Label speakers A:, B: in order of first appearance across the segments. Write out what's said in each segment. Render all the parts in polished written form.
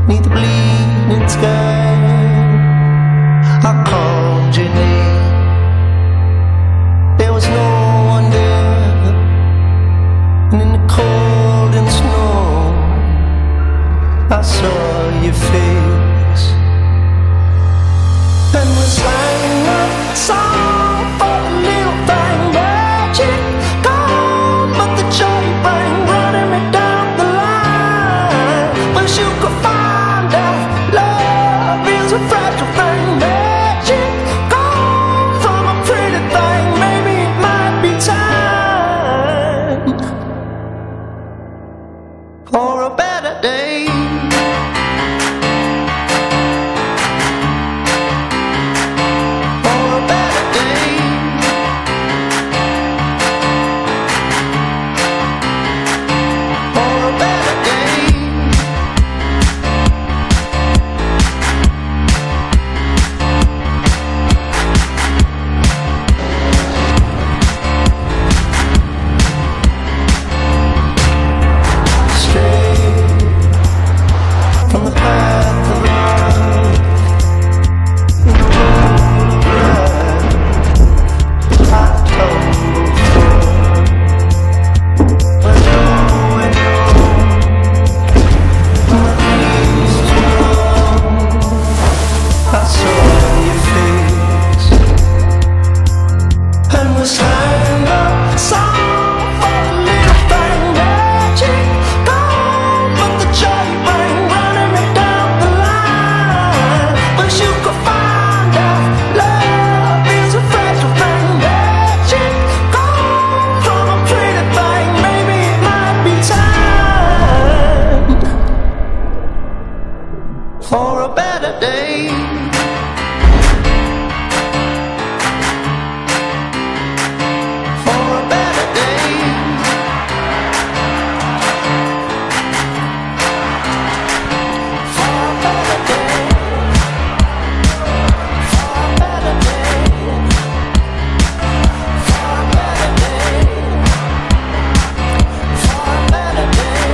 A: 'neath the bleeding sky. I called your name, there was no one there, and in the cold and snow I saw your face. And we sang a song for the little thing, magic gone, but the joy you bring running me down the line. Wish you could find out love is a fragile thing, magic gone from a pretty thing. Maybe it might be time for a better day. For a better day. For a better day. For a better day. For a better day. For a better day. For a better day.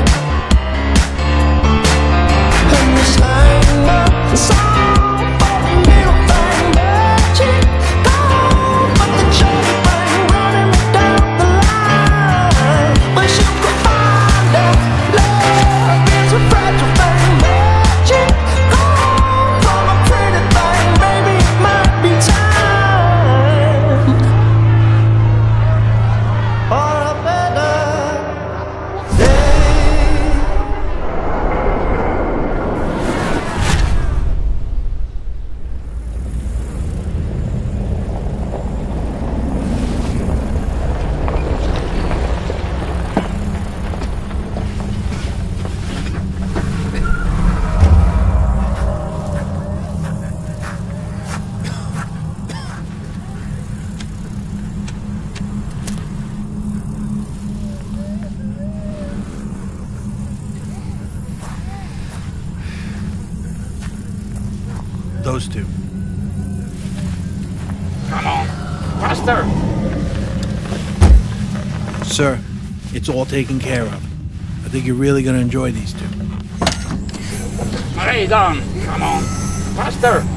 A: And we sang a song for the little thing, magic gone, but the joy you bring running me down the line. Wish you could find out love is a fragile thing, magic gone from a pretty thing. Maybe it might be time for a better day.
B: Those two.
C: Come on, faster!
B: Sir, it's all taken care of. I think you're really going to enjoy these two.
C: Hurry, Don! Come on, faster!